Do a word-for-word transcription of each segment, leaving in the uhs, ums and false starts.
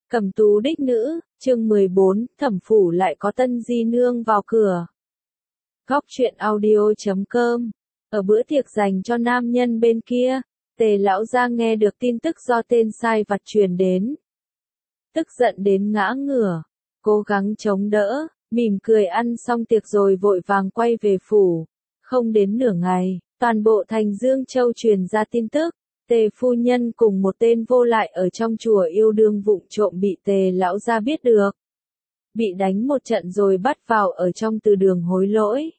Cẩm tú đích nữ, chương mười bốn, thẩm phủ lại có tân di nương vào cửa. Góc truyện audio chấm com. Ở bữa tiệc dành cho nam nhân bên kia, Tề lão gia nghe được tin tức do tên sai vặt truyền đến. Tức giận đến ngã ngửa, cố gắng chống đỡ, mỉm cười ăn xong tiệc rồi vội vàng quay về phủ. Không đến nửa ngày, toàn bộ thành Dương Châu truyền ra tin tức. Tề phu nhân cùng một tên vô lại ở trong chùa yêu đương vụng trộm bị Tề lão gia biết được. Bị đánh một trận rồi bắt vào ở trong từ đường hối lỗi.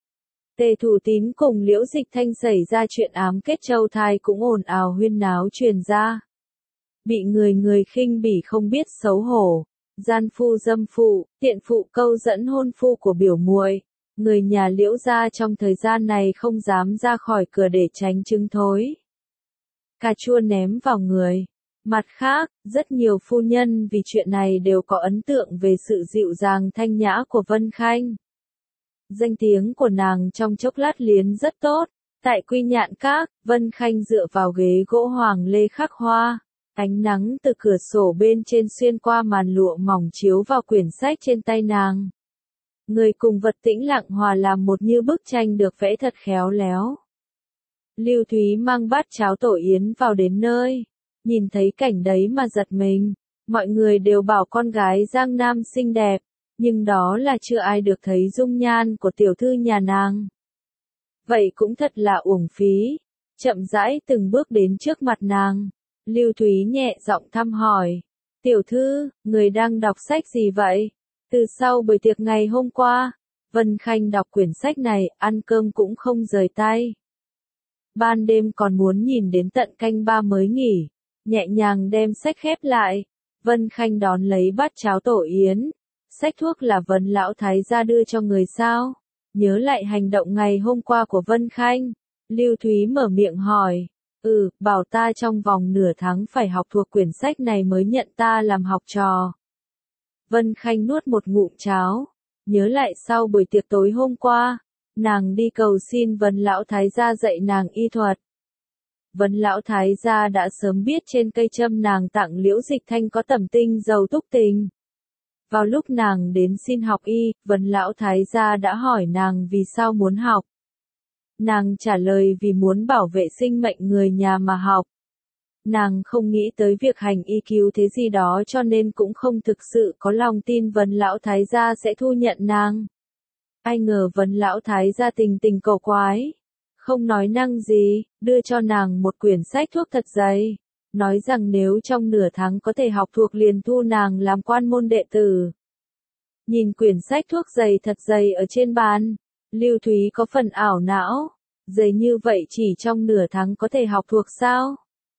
Tề Thủ Tín cùng Liễu Dịch Thanh xảy ra chuyện ám kết châu thai cũng ồn ào huyên náo truyền ra. Bị người người khinh bỉ không biết xấu hổ, gian phu dâm phụ, tiện phụ câu dẫn hôn phu của biểu muội. Người nhà Liễu gia trong thời gian này không dám ra khỏi cửa để tránh chứng thối. Cà chua ném vào người. Mặt khác, rất nhiều phu nhân vì chuyện này đều có ấn tượng về sự dịu dàng thanh nhã của Vân Khanh. Danh tiếng của nàng trong chốc lát liến rất tốt. Tại Quy Nhạn Các, Vân Khanh dựa vào ghế gỗ hoàng lê khắc hoa. Ánh nắng từ cửa sổ bên trên xuyên qua màn lụa mỏng chiếu vào quyển sách trên tay nàng. Người cùng vật tĩnh lặng hòa làm một như bức tranh được vẽ thật khéo léo. Lưu Thúy mang bát cháo tổ yến vào đến nơi, nhìn thấy cảnh đấy mà giật mình. Mọi người đều bảo con gái Giang Nam xinh đẹp, nhưng đó là chưa ai được thấy dung nhan của tiểu thư nhà nàng. Vậy cũng thật là uổng phí. Chậm rãi từng bước đến trước mặt nàng, Lưu Thúy nhẹ giọng thăm hỏi. Tiểu thư, người đang đọc sách gì vậy? Từ sau buổi tiệc ngày hôm qua, Vân Khanh đọc quyển sách này, ăn cơm cũng không rời tay. Ban đêm còn muốn nhìn đến tận canh ba mới nghỉ, nhẹ nhàng đem sách khép lại. Vân Khanh đón lấy bát cháo tổ yến. Sách thuốc là Vân lão thái gia đưa cho người sao? Nhớ lại hành động ngày hôm qua của Vân Khanh, Lưu Thúy mở miệng hỏi. Ừ, bảo ta trong vòng nửa tháng phải học thuộc quyển sách này mới nhận ta làm học trò. Vân Khanh nuốt một ngụm cháo, nhớ lại sau buổi tiệc tối hôm qua, nàng đi cầu xin Vân lão thái gia dạy nàng y thuật. Vân lão thái gia đã sớm biết trên cây châm nàng tặng Liễu Dịch Thanh có tẩm tinh dầu túc tình. Vào lúc nàng đến xin học y, Vân lão thái gia đã hỏi nàng vì sao muốn học. Nàng trả lời vì muốn bảo vệ sinh mệnh người nhà mà học. Nàng không nghĩ tới việc hành y cứu thế gì đó cho nên cũng không thực sự có lòng tin Vân lão thái gia sẽ thu nhận nàng. Ai ngờ Vân lão thái gia tình tình cầu quái, không nói năng gì, đưa cho nàng một quyển sách thuốc thật dày, nói rằng nếu trong nửa tháng có thể học thuộc liền thu nàng làm quan môn đệ tử. Nhìn quyển sách thuốc dày thật dày ở trên bàn, Lưu Thúy có phần ảo não, dày như vậy chỉ trong nửa tháng có thể học thuộc sao?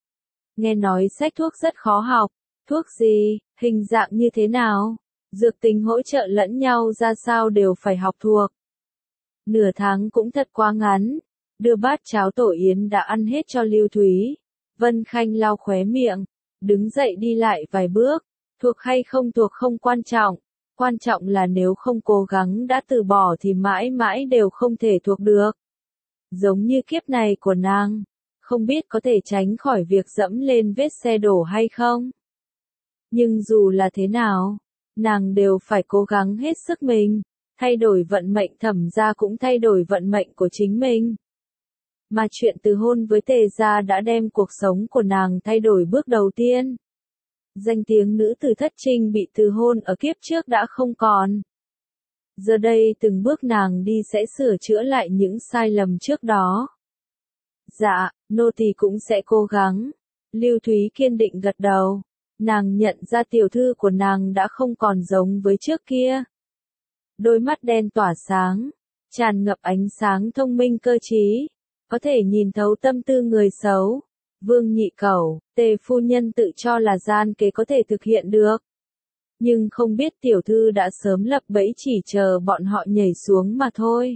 Nghe nói sách thuốc rất khó học, thuốc gì, hình dạng như thế nào, dược tính hỗ trợ lẫn nhau ra sao đều phải học thuộc. Nửa tháng cũng thật quá ngắn, đưa bát cháo tổ yến đã ăn hết cho Lưu Thúy. Vân Khanh lau khóe miệng, đứng dậy đi lại vài bước, thuộc hay không thuộc không quan trọng, quan trọng là nếu không cố gắng đã từ bỏ thì mãi mãi đều không thể thuộc được. Giống như kiếp này của nàng, không biết có thể tránh khỏi việc dẫm lên vết xe đổ hay không. Nhưng dù là thế nào, nàng đều phải cố gắng hết sức mình, thay đổi vận mệnh Thẩm gia cũng thay đổi vận mệnh của chính mình. Mà chuyện từ hôn với Tề gia đã đem cuộc sống của nàng thay đổi bước đầu tiên. Danh tiếng nữ tử thất trinh bị từ hôn ở kiếp trước đã không còn. Giờ đây từng bước nàng đi sẽ sửa chữa lại những sai lầm trước đó. Dạ, nô tỳ cũng sẽ cố gắng. Lưu Thúy kiên định gật đầu. Nàng nhận ra tiểu thư của nàng đã không còn giống với trước kia. Đôi mắt đen tỏa sáng, tràn ngập ánh sáng thông minh cơ trí, có thể nhìn thấu tâm tư người xấu. Vương Nhị Cẩu, Tề phu nhân tự cho là gian kế có thể thực hiện được. Nhưng không biết tiểu thư đã sớm lập bẫy chỉ chờ bọn họ nhảy xuống mà thôi.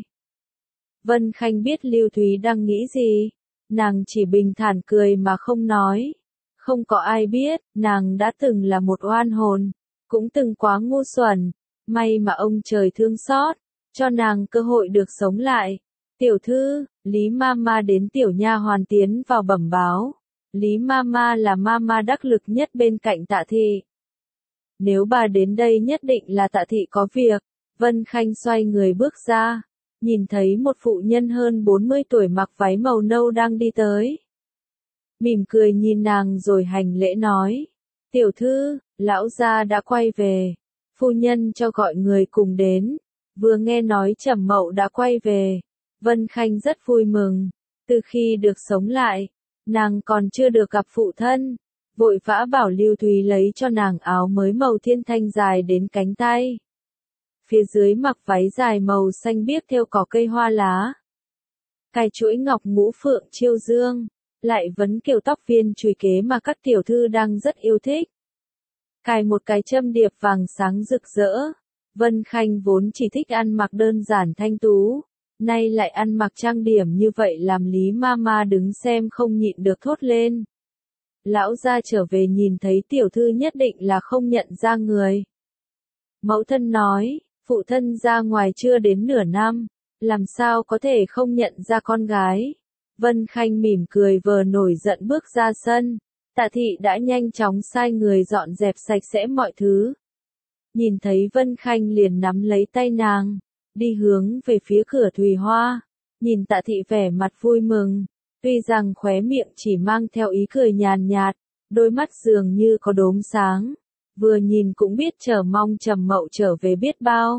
Vân Khanh biết Lưu Thúy đang nghĩ gì, nàng chỉ bình thản cười mà không nói. Không có ai biết, nàng đã từng là một oan hồn, cũng từng quá ngu xuẩn, may mà ông trời thương xót, cho nàng cơ hội được sống lại. Tiểu thư, Lý Mama đến tiểu nha hoàn tiến vào bẩm báo. Lý Mama là Mama đắc lực nhất bên cạnh Tạ Thị. nếu bà đến đây nhất định là Tạ thị có việc. Vân Khanh xoay người bước ra, nhìn thấy một phụ nhân hơn bốn mươi tuổi mặc váy màu nâu đang đi tới. Mỉm cười nhìn nàng rồi hành lễ nói, tiểu thư, lão gia đã quay về, phu nhân cho gọi người cùng đến. Vừa nghe nói Trầm Mậu đã quay về, Vân Khanh rất vui mừng, từ khi được sống lại, nàng còn chưa được gặp phụ thân, vội vã bảo Lưu Thúy lấy cho nàng áo mới màu thiên thanh dài đến cánh tay. Phía dưới mặc váy dài màu xanh biếc thêu cỏ cây hoa lá. Cài chuỗi ngọc ngũ phượng chiêu dương, lại vấn kiểu tóc viên chùy kế mà các tiểu thư đang rất yêu thích. Cài một cái châm điệp vàng sáng rực rỡ. Vân Khanh vốn chỉ thích ăn mặc đơn giản thanh tú, nay lại ăn mặc trang điểm như vậy làm Lý Mama đứng xem không nhịn được thốt lên. Lão gia trở về nhìn thấy tiểu thư nhất định là không nhận ra người. Mẫu thân nói, phụ thân ra ngoài chưa đến nửa năm, làm sao có thể không nhận ra con gái. Vân Khanh mỉm cười vờ nổi giận bước ra sân, Tạ thị đã nhanh chóng sai người dọn dẹp sạch sẽ mọi thứ. Nhìn thấy Vân Khanh liền nắm lấy tay nàng, đi hướng về phía cửa Thùy Hoa, nhìn Tạ thị vẻ mặt vui mừng, tuy rằng khóe miệng chỉ mang theo ý cười nhàn nhạt, đôi mắt dường như có đốm sáng, vừa nhìn cũng biết chờ mong Trầm Mậu trở về biết bao.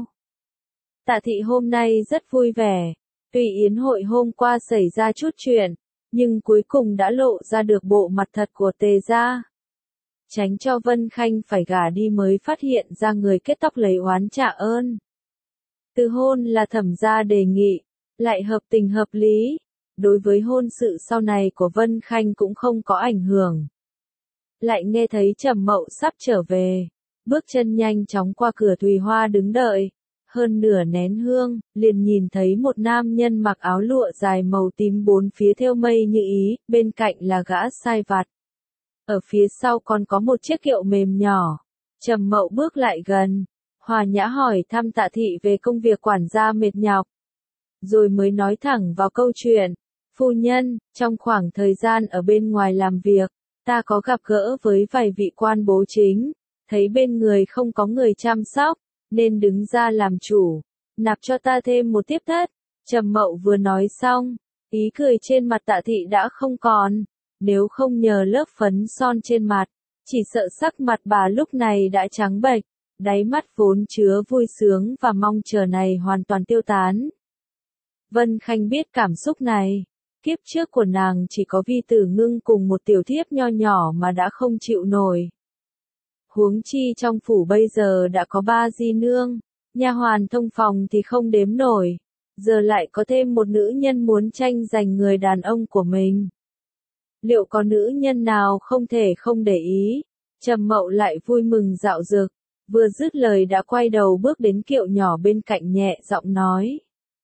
Tạ thị hôm nay rất vui vẻ, tuy yến hội hôm qua xảy ra chút chuyện, nhưng cuối cùng đã lộ ra được bộ mặt thật của Tề gia. Tránh cho Vân Khanh phải gả đi mới phát hiện ra người kết tóc lấy oán trả ơn. Từ hôn là Thẩm gia đề nghị, lại hợp tình hợp lý, đối với hôn sự sau này của Vân Khanh cũng không có ảnh hưởng. Lại nghe thấy Trầm Mậu sắp trở về, bước chân nhanh chóng qua cửa Thùy Hoa đứng đợi, hơn nửa nén hương, liền nhìn thấy một nam nhân mặc áo lụa dài màu tím bốn phía thêu mây như ý, bên cạnh là gã sai vặt. Ở phía sau còn có một chiếc kiệu mềm nhỏ. Trầm Mậu bước lại gần, hòa nhã hỏi thăm Tạ thị về công việc quản gia mệt nhọc. Rồi mới nói thẳng vào câu chuyện, phu nhân, trong khoảng thời gian ở bên ngoài làm việc, ta có gặp gỡ với vài vị quan bố chính, thấy bên người không có người chăm sóc, nên đứng ra làm chủ, nạp cho ta thêm một tiếp thất. Trầm Mậu vừa nói xong, ý cười trên mặt Tạ thị đã không còn. Nếu không nhờ lớp phấn son trên mặt, chỉ sợ sắc mặt bà lúc này đã trắng bệch, đáy mắt vốn chứa vui sướng và mong chờ này hoàn toàn tiêu tán. Vân Khanh biết cảm xúc này, kiếp trước của nàng chỉ có Vi Tử Ngưng cùng một tiểu thiếp nho nhỏ mà đã không chịu nổi. Huống chi trong phủ bây giờ đã có ba di nương, nha hoàn thông phòng thì không đếm nổi, giờ lại có thêm một nữ nhân muốn tranh giành người đàn ông của mình. Liệu có nữ nhân nào không thể không để ý? Trầm Mậu lại vui mừng dạo dực, vừa dứt lời đã quay đầu bước đến kiệu nhỏ bên cạnh nhẹ giọng nói.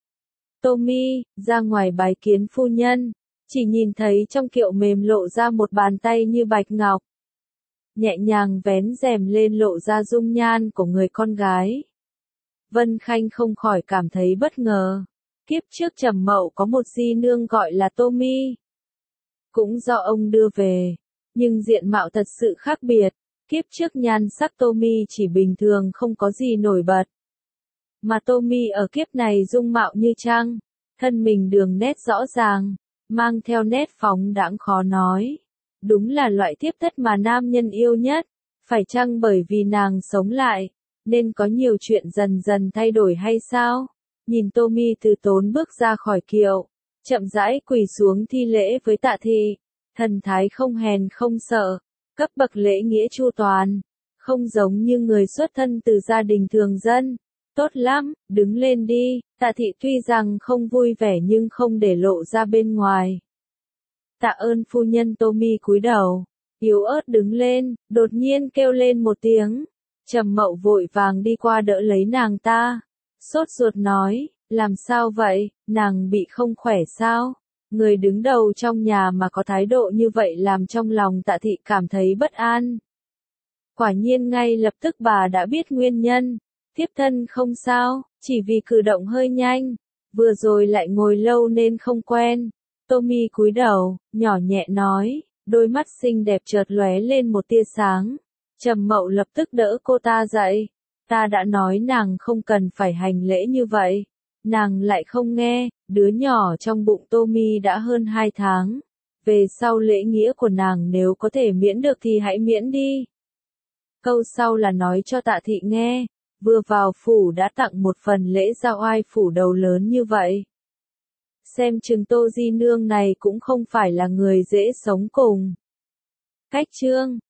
Tommy, ra ngoài bái kiến phu nhân, chỉ nhìn thấy trong kiệu mềm lộ ra một bàn tay như bạch ngọc. Nhẹ nhàng vén rèm lên lộ ra dung nhan của người con gái. Vân Khanh không khỏi cảm thấy bất ngờ. Kiếp trước Trầm Mậu có một di nương gọi là Tommy. Cũng do ông đưa về, nhưng diện mạo thật sự khác biệt, kiếp trước nhan sắc Tommy chỉ bình thường không có gì nổi bật. Mà Tommy ở kiếp này dung mạo như trăng, thân mình đường nét rõ ràng, mang theo nét phóng đãng khó nói. Đúng là loại tiếp thất mà nam nhân yêu nhất, phải chăng bởi vì nàng sống lại, nên có nhiều chuyện dần dần thay đổi hay sao? Nhìn Tommy từ tốn bước ra khỏi kiệu, chậm rãi quỳ xuống thi lễ với Tạ thị, thần thái không hèn không sợ, cấp bậc lễ nghĩa chu toàn, không giống như người xuất thân từ gia đình thường dân. Tốt lắm, đứng lên đi. Tạ thị tuy rằng không vui vẻ nhưng không để lộ ra bên ngoài. Tạ ơn phu nhân. Tommy cúi đầu, yếu ớt đứng lên, đột nhiên kêu lên một tiếng. Trầm Mậu vội vàng đi qua đỡ lấy nàng ta, sốt ruột nói, làm sao vậy, nàng bị không khỏe sao? Người đứng đầu trong nhà mà có thái độ như vậy làm trong lòng Tạ thị cảm thấy bất an. Quả nhiên ngay lập tức bà đã biết nguyên nhân. Thiếp thân không sao, chỉ vì cử động hơi nhanh, vừa rồi lại ngồi lâu nên không quen. Tommy cúi đầu, nhỏ nhẹ nói, đôi mắt xinh đẹp chợt lóe lên một tia sáng. Trầm Mậu lập tức đỡ cô ta dậy. Ta đã nói nàng không cần phải hành lễ như vậy. Nàng lại không nghe, đứa nhỏ trong bụng Tommy đã hơn hai tháng. Về sau lễ nghĩa của nàng nếu có thể miễn được thì hãy miễn đi. Câu sau là nói cho Tạ Thị nghe, vừa vào phủ đã tặng một phần lễ giao oai phủ đầu lớn như vậy. Xem chừng Tô Di Nương này cũng không phải là người dễ sống cùng. Cách chương